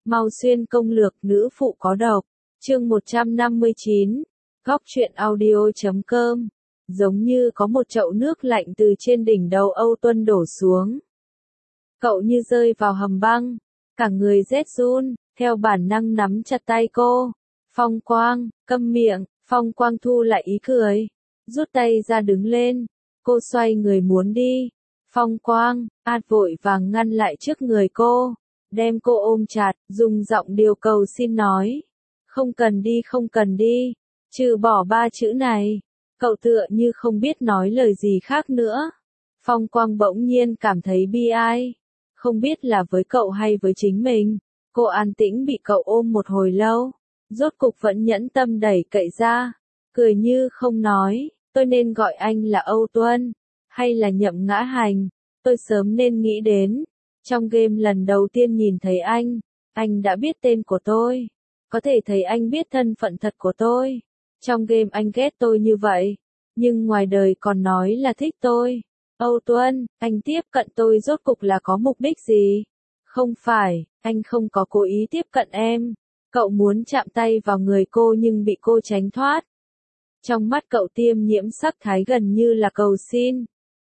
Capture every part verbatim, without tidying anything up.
Mau xuyên công lược nữ phụ có độc. Chương một trăm năm mươi chín. Góc truyện audio chấm com. Giống như có một chậu nước lạnh từ trên đỉnh đầu Âu Tuân đổ xuống. Cậu như rơi vào hầm băng, cả người rét run, theo bản năng nắm chặt tay cô. Phong Quang, câm miệng. Phong Quang thu lại ý cười, rút tay ra đứng lên. Cô xoay người muốn đi. Phong Quang, Át vội vàng ngăn lại trước người cô, đem cô ôm chặt, dùng giọng điều cầu xin nói. Không cần đi, không cần đi, trừ bỏ ba chữ này. Cậu tựa như không biết nói lời gì khác nữa. Phong Quang bỗng nhiên cảm thấy bi ai. Không biết là với cậu hay với chính mình. Cô an tĩnh bị cậu ôm một hồi lâu. Rốt cục vẫn nhẫn tâm đẩy cậy ra. Cười như không nói. Tôi nên gọi anh là Âu Tuân, hay là Nhậm Ngã Hành. Tôi sớm nên nghĩ đến. Trong game lần đầu tiên nhìn thấy anh, anh đã biết tên của tôi. Có thể thấy anh biết thân phận thật của tôi. Trong game anh ghét tôi như vậy, nhưng ngoài đời còn nói là thích tôi. Âu Tuân, anh tiếp cận tôi rốt cục là có mục đích gì? Không phải, anh không có cố ý tiếp cận em. Cậu muốn chạm tay vào người cô nhưng bị cô tránh thoát. Trong mắt cậu tiêm nhiễm sắc thái gần như là cầu xin.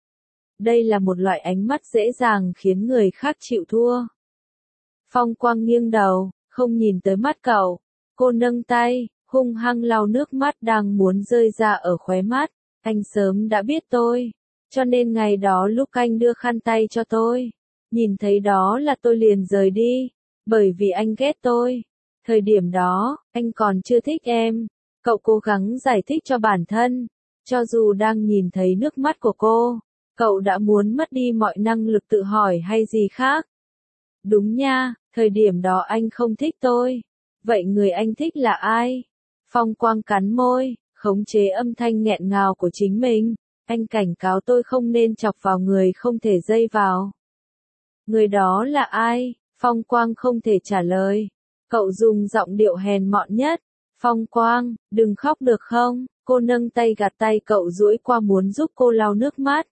Đây là một loại ánh mắt dễ dàng khiến người khác chịu thua. Phong Quang nghiêng đầu, không nhìn tới mắt cậu. Cô nâng tay, hung hăng lau nước mắt đang muốn rơi ra ở khóe mắt. Anh sớm đã biết tôi, cho nên ngày đó lúc anh đưa khăn tay cho tôi, nhìn thấy đó là tôi liền rời đi, bởi vì anh ghét tôi. Thời điểm đó, anh còn chưa thích em. Cậu cố gắng giải thích cho bản thân, cho dù đang nhìn thấy nước mắt của cô, cậu đã muốn mất đi mọi năng lực tự hỏi hay gì khác. Đúng nha, thời điểm đó anh không thích tôi. Vậy người anh thích là ai? Phong Quang cắn môi, khống chế âm thanh nghẹn ngào của chính mình. Anh cảnh cáo tôi không nên chọc vào người không thể dây vào. Người đó là ai? Phong Quang không thể trả lời. Cậu dùng giọng điệu hèn mọn nhất. Phong Quang, đừng khóc được không? Cô nâng tay gạt tay cậu duỗi qua muốn giúp cô lau nước mắt.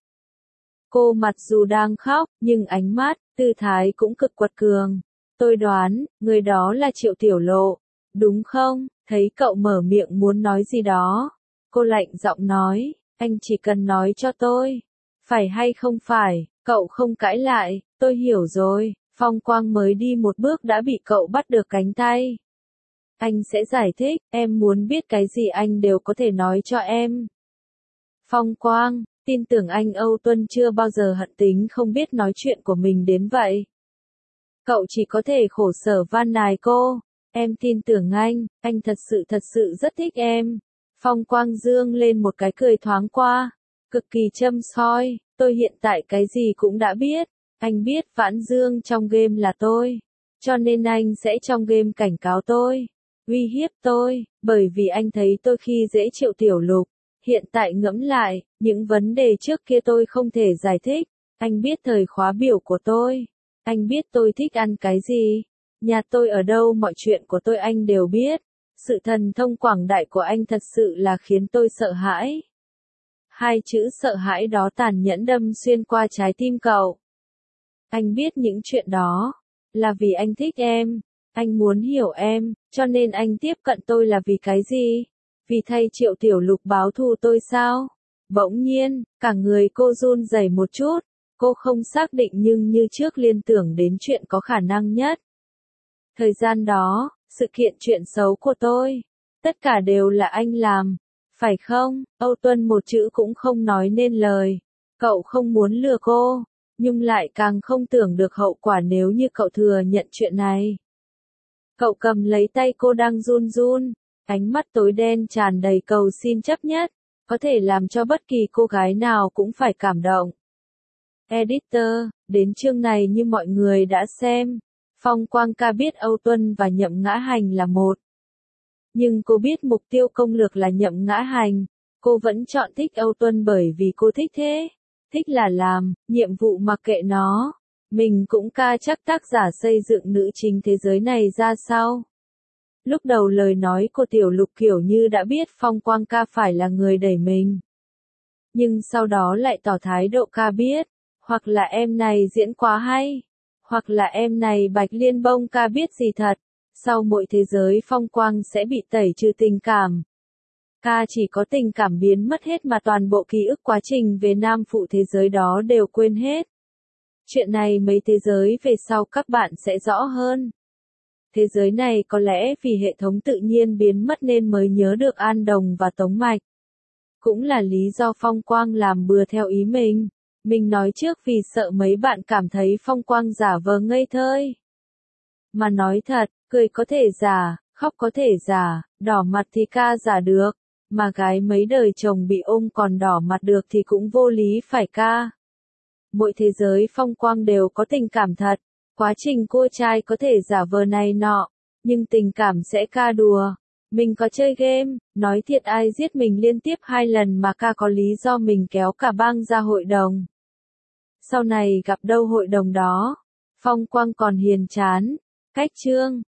Cô mặt dù đang khóc, nhưng ánh mắt, tư thái cũng cực quật cường. Tôi đoán, người đó là Triệu Tiểu Lộ, đúng không? Thấy cậu mở miệng muốn nói gì đó. Cô lạnh giọng nói, anh chỉ cần nói cho tôi. Phải hay không phải, cậu không cãi lại, tôi hiểu rồi. Phong Quang mới đi một bước đã bị cậu bắt được cánh tay. Anh sẽ giải thích, em muốn biết cái gì anh đều có thể nói cho em. Phong Quang, tin tưởng anh Âu Tuân chưa bao giờ hận tính không biết nói chuyện của mình đến vậy. Cậu chỉ có thể khổ sở van nài cô. Em tin tưởng anh, anh thật sự thật sự rất thích em. Phong Quang dương lên một cái cười thoáng qua, cực kỳ châm soi. Tôi hiện tại cái gì cũng đã biết. Anh biết Vãn Dương trong game là tôi, cho nên anh sẽ trong game cảnh cáo tôi, uy hiếp tôi, bởi vì anh thấy tôi khi dễ Triệu Tiểu Lục. Hiện tại ngẫm lại, những vấn đề trước kia tôi không thể giải thích. Anh biết thời khóa biểu của tôi. Anh biết tôi thích ăn cái gì. Nhà tôi ở đâu, mọi chuyện của tôi anh đều biết. Sự thần thông quảng đại của anh thật sự là khiến tôi sợ hãi. Hai chữ sợ hãi đó tàn nhẫn đâm xuyên qua trái tim cậu. Anh biết những chuyện đó là vì anh thích em. Anh muốn hiểu em, cho nên anh tiếp cận tôi là vì cái gì? Vì thay Triệu Tiểu Lục báo thù tôi sao? Bỗng nhiên, cả người cô run rẩy một chút. Cô không xác định nhưng như trước liên tưởng đến chuyện có khả năng nhất. Thời gian đó, sự kiện chuyện xấu của tôi, tất cả đều là anh làm, phải không? Âu Tuân một chữ cũng không nói nên lời. Cậu không muốn lừa cô, nhưng lại càng không tưởng được hậu quả nếu như cậu thừa nhận chuyện này. Cậu cầm lấy tay cô đang run run, ánh mắt tối đen tràn đầy cầu xin chấp nhất, có thể làm cho bất kỳ cô gái nào cũng phải cảm động. Editor, đến chương này như mọi người đã xem, Phong Quang ca biết Âu Tuân và Nhậm Ngã Hành là một. Nhưng cô biết mục tiêu công lược là Nhậm Ngã Hành, cô vẫn chọn thích Âu Tuân bởi vì cô thích thế. Thích là làm, nhiệm vụ mặc kệ nó. Mình cũng ca chắc tác giả xây dựng nữ chính thế giới này ra sao. Lúc đầu lời nói của Tiểu Lục kiểu như đã biết Phong Quang ca phải là người đẩy mình. Nhưng sau đó lại tỏ thái độ ca biết, hoặc là em này diễn quá hay, Hoặc là em này Bạch Liên Bông ca biết gì thật, sau mỗi thế giới phong quang sẽ bị tẩy trừ tình cảm. Ca chỉ có tình cảm biến mất hết mà toàn bộ ký ức quá trình về nam phụ thế giới đó đều quên hết. Chuyện này mấy thế giới về sau các bạn sẽ rõ hơn. Thế giới này có lẽ vì hệ thống tự nhiên biến mất nên mới nhớ được An Đồng và Tống Mạch. Cũng là lý do Phong Quang làm bừa theo ý mình. Mình nói trước vì sợ mấy bạn cảm thấy Phong Quang giả vờ ngây thơi. Mà nói thật, cười có thể giả, khóc có thể giả, đỏ mặt thì ca giả được. Mà gái mấy đời chồng bị ôm còn đỏ mặt được thì cũng vô lý phải ca. Mỗi thế giới Phong Quang đều có tình cảm thật. Quá trình cua trai có thể giả vờ này nọ, nhưng tình cảm sẽ ca đùa. Mình có chơi game, nói thiệt ai giết mình liên tiếp hai lần mà ca có lý do mình kéo cả bang ra hội đồng. Sau này gặp đâu hội đồng đó, Phong Quang còn hiền chán. Cách chương